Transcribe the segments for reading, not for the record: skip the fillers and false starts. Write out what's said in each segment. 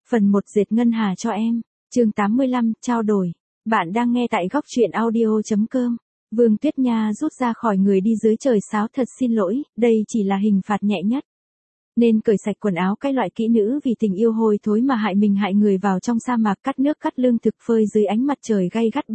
Phần 1 dệt ngân hà cho em. Chương 85, trao đổi. Bạn đang nghe tại góc truyện audio.com. Vương Tuyết Nha rút ra khỏi người đi dưới trời sáo, thật xin lỗi, đây chỉ là hình phạt nhẹ nhất. Nên cởi sạch quần áo, cái loại kỹ nữ vì tình yêu hôi thối mà hại mình hại người vào trong sa mạc, cắt nước cắt lương thực, phơi dưới ánh mặt trời gay gắt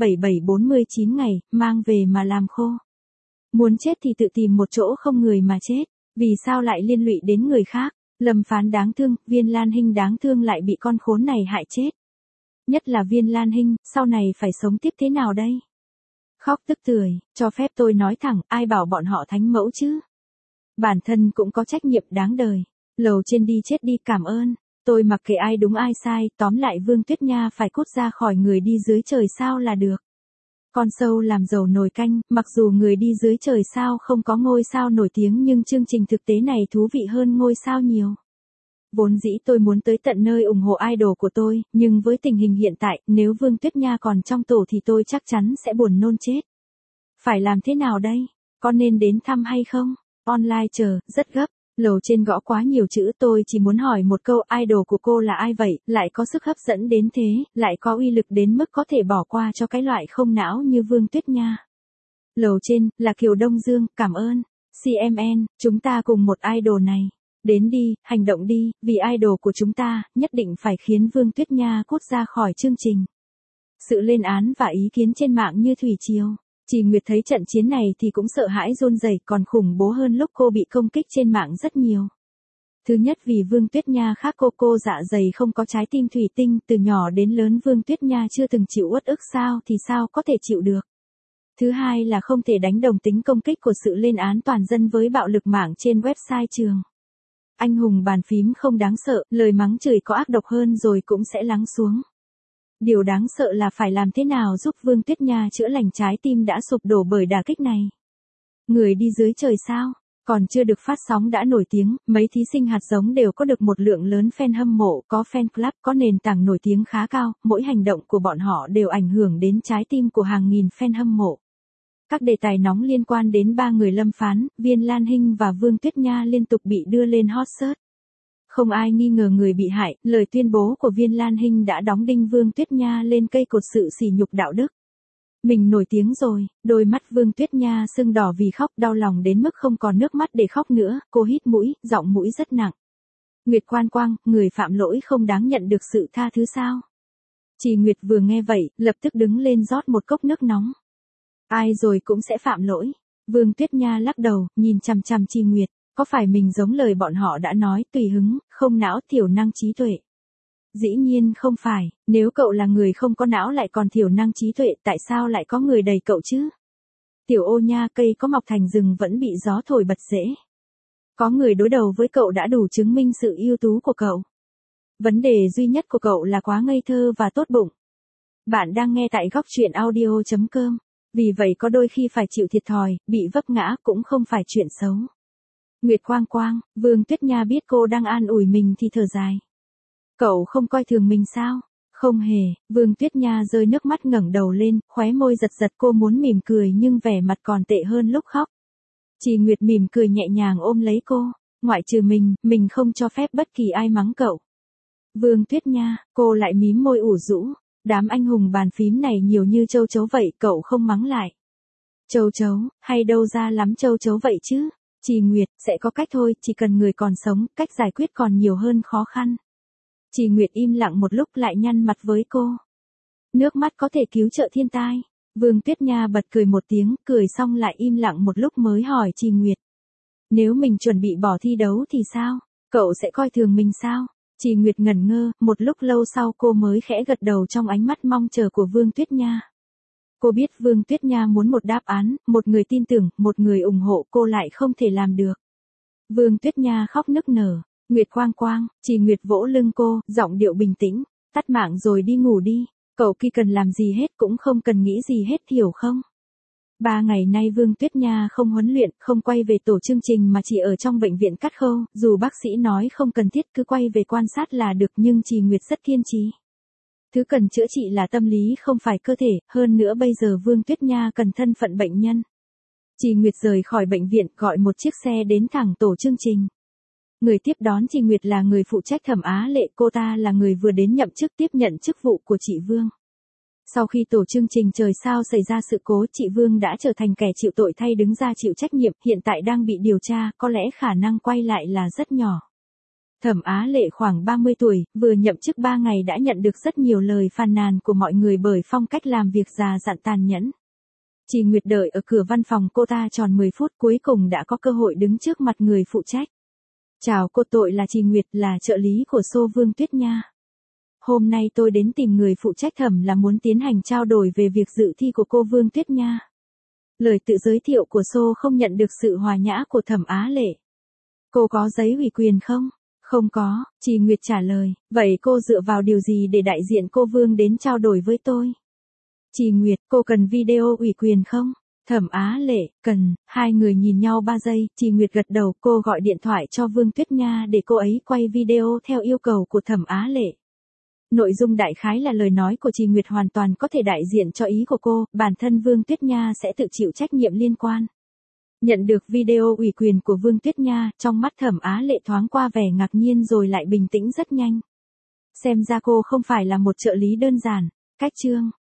4749 ngày, mang về mà làm khô. Muốn chết thì tự tìm một chỗ không người mà chết, vì sao lại liên lụy đến người khác? Lâm Phán đáng thương, Viên Lan Hinh đáng thương lại bị con khốn này hại chết. Nhất là Viên Lan Hinh, sau này phải sống tiếp thế nào đây? Khóc tức tưởi, cho phép tôi nói thẳng, ai bảo bọn họ thánh mẫu chứ? Bản thân cũng có trách nhiệm đáng đời. Lầu trên đi chết đi, cảm ơn. Tôi mặc kệ ai đúng ai sai, tóm lại Vương Tuyết Nha phải cút ra khỏi người đi dưới trời sao là được. Con sâu làm dầu nồi canh, mặc dù người đi dưới trời sao không có ngôi sao nổi tiếng nhưng chương trình thực tế này thú vị hơn ngôi sao nhiều. Vốn dĩ tôi muốn tới tận nơi ủng hộ idol của tôi, nhưng với tình hình hiện tại, nếu Vương Tuyết Nha còn trong tổ thì tôi chắc chắn sẽ buồn nôn chết. Phải làm thế nào đây? Có nên đến thăm hay không? Online chờ, rất gấp. Lầu trên gõ quá nhiều chữ, tôi chỉ muốn hỏi một câu, idol của cô là ai vậy, lại có sức hấp dẫn đến thế, lại có uy lực đến mức có thể bỏ qua cho cái loại không não như Vương Tuyết Nha. Lầu trên, là Kiều Đông Dương, cảm ơn. CMN, chúng ta cùng một idol này. Đến đi, hành động đi, vì idol của chúng ta, nhất định phải khiến Vương Tuyết Nha cút ra khỏi chương trình. Sự lên án và ý kiến trên mạng như thủy triều. Chỉ Nguyệt thấy trận chiến này thì cũng sợ hãi run rẩy, còn khủng bố hơn lúc cô bị công kích trên mạng rất nhiều. Thứ nhất vì Vương Tuyết Nha khác cô dạ dày không có trái tim thủy tinh, từ nhỏ đến lớn Vương Tuyết Nha chưa từng chịu uất ức sao thì sao có thể chịu được. Thứ hai là không thể đánh đồng tính công kích của sự lên án toàn dân với bạo lực mạng trên website trường. Anh hùng bàn phím không đáng sợ, lời mắng chửi có ác độc hơn rồi cũng sẽ lắng xuống. Điều đáng sợ là phải làm thế nào giúp Vương Tuyết Nha chữa lành trái tim đã sụp đổ bởi đả kích này. Người đi dưới trời sao? Còn chưa được phát sóng đã nổi tiếng, mấy thí sinh hạt giống đều có được một lượng lớn fan hâm mộ, có fan club, có nền tảng nổi tiếng khá cao, mỗi hành động của bọn họ đều ảnh hưởng đến trái tim của hàng nghìn fan hâm mộ. Các đề tài nóng liên quan đến ba người Lâm Phán, Viên Lan Hinh và Vương Tuyết Nha liên tục bị đưa lên hot search. Không ai nghi ngờ người bị hại, lời tuyên bố của Viên Lan Hinh đã đóng đinh Vương Tuyết Nha lên cây cột sự sỉ nhục đạo đức. Mình nổi tiếng rồi, đôi mắt Vương Tuyết Nha sưng đỏ vì khóc, đau lòng đến mức không còn nước mắt để khóc nữa, cô hít mũi, giọng mũi rất nặng. Nguyệt Quan Quang, người phạm lỗi không đáng nhận được sự tha thứ sao? Chỉ Nguyệt vừa nghe vậy, lập tức đứng lên rót một cốc nước nóng. Ai rồi cũng sẽ phạm lỗi. Vương Tuyết Nha lắc đầu, nhìn chằm chằm Chi Nguyệt. Có phải mình giống lời bọn họ đã nói, tùy hứng, không não, thiểu năng trí tuệ? Dĩ nhiên không phải, nếu cậu là người không có não lại còn thiểu năng trí tuệ, tại sao lại có người đầy cậu chứ? Tiểu Ô nha, cây có mọc thành rừng vẫn bị gió thổi bật rễ. Có người đối đầu với cậu đã đủ chứng minh sự ưu tú của cậu. Vấn đề duy nhất của cậu là quá ngây thơ và tốt bụng. Bạn đang nghe tại góc truyện audio.com. Vì vậy có đôi khi phải chịu thiệt thòi, bị vấp ngã cũng không phải chuyện xấu. Nguyệt Quang Quang, Vương Tuyết Nha biết cô đang an ủi mình thì thở dài. Cậu không coi thường mình sao? Không hề, Vương Tuyết Nha rơi nước mắt ngẩng đầu lên, khóe môi giật giật, cô muốn mỉm cười nhưng vẻ mặt còn tệ hơn lúc khóc. Chỉ Nguyệt mỉm cười nhẹ nhàng ôm lấy cô, ngoại trừ mình không cho phép bất kỳ ai mắng cậu. Vương Tuyết Nha, cô lại mím môi ủ rũ. Đám anh hùng bàn phím này nhiều như châu chấu vậy, cậu không mắng lại. Châu chấu, hay đâu ra lắm châu chấu vậy chứ? Chỉ Nguyệt, sẽ có cách thôi, chỉ cần người còn sống, cách giải quyết còn nhiều hơn khó khăn. Chỉ Nguyệt im lặng một lúc lại nhăn mặt với cô. Nước mắt có thể cứu trợ thiên tai. Vương Tuyết Nha bật cười một tiếng, cười xong lại im lặng một lúc mới hỏi Chỉ Nguyệt. Nếu mình chuẩn bị bỏ thi đấu thì sao? Cậu sẽ coi thường mình sao? Chỉ Nguyệt ngẩn ngơ, một lúc lâu sau cô mới khẽ gật đầu trong ánh mắt mong chờ của Vương Tuyết Nha. Cô biết Vương Tuyết Nha muốn một đáp án, một người tin tưởng, một người ủng hộ, cô lại không thể làm được. Vương Tuyết Nha khóc nức nở. Nguyệt Quang Quang, Chỉ Nguyệt vỗ lưng cô, giọng điệu bình tĩnh, tắt mạng rồi đi ngủ đi, cậu kia cần làm gì hết cũng không cần nghĩ gì hết, hiểu không? 3 ngày nay Vương Tuyết Nha không huấn luyện, không quay về tổ chương trình mà chỉ ở trong bệnh viện cắt khâu, dù bác sĩ nói không cần thiết cứ quay về quan sát là được nhưng Chỉ Nguyệt rất kiên trì. Thứ cần chữa trị là tâm lý không phải cơ thể, hơn nữa bây giờ Vương Tuyết Nha cần thân phận bệnh nhân. Chỉ Nguyệt rời khỏi bệnh viện, gọi một chiếc xe đến thẳng tổ chương trình. Người tiếp đón chị Nguyệt là người phụ trách Thẩm Á Lệ, cô ta là người vừa đến nhậm chức tiếp nhận chức vụ của chị Vương. Sau khi tổ chương trình Trời Sao xảy ra sự cố, chị Vương đã trở thành kẻ chịu tội thay đứng ra chịu trách nhiệm, hiện tại đang bị điều tra, có lẽ khả năng quay lại là rất nhỏ. Thẩm Á Lệ khoảng 30 tuổi, vừa nhậm chức 3 ngày đã nhận được rất nhiều lời phàn nàn của mọi người bởi phong cách làm việc già dặn tàn nhẫn. Chị Nguyệt đợi ở cửa văn phòng cô ta tròn 10 phút, cuối cùng đã có cơ hội đứng trước mặt người phụ trách. Chào cô, tôi là chị Nguyệt, là trợ lý của Xô Vương Tuyết Nha. Hôm nay tôi đến tìm người phụ trách Thẩm là muốn tiến hành trao đổi về việc dự thi của cô Vương Tuyết Nha. Lời tự giới thiệu của Xô không nhận được sự hòa nhã của Thẩm Á Lệ. Cô có giấy ủy quyền không? Không có, chị Nguyệt trả lời. Vậy cô dựa vào điều gì để đại diện cô Vương đến trao đổi với tôi? Chị Nguyệt, cô cần video ủy quyền không? Thẩm Á Lệ, cần. Hai người nhìn nhau 3 giây, chị Nguyệt gật đầu, cô gọi điện thoại cho Vương Tuyết Nha để cô ấy quay video theo yêu cầu của Thẩm Á Lệ. Nội dung đại khái là lời nói của chị Nguyệt hoàn toàn có thể đại diện cho ý của cô, bản thân Vương Tuyết Nha sẽ tự chịu trách nhiệm liên quan. Nhận được video ủy quyền của Vương Tuyết Nha, trong mắt Thẩm Á Lệ thoáng qua vẻ ngạc nhiên rồi lại bình tĩnh rất nhanh. Xem ra cô không phải là một trợ lý đơn giản. Cách chương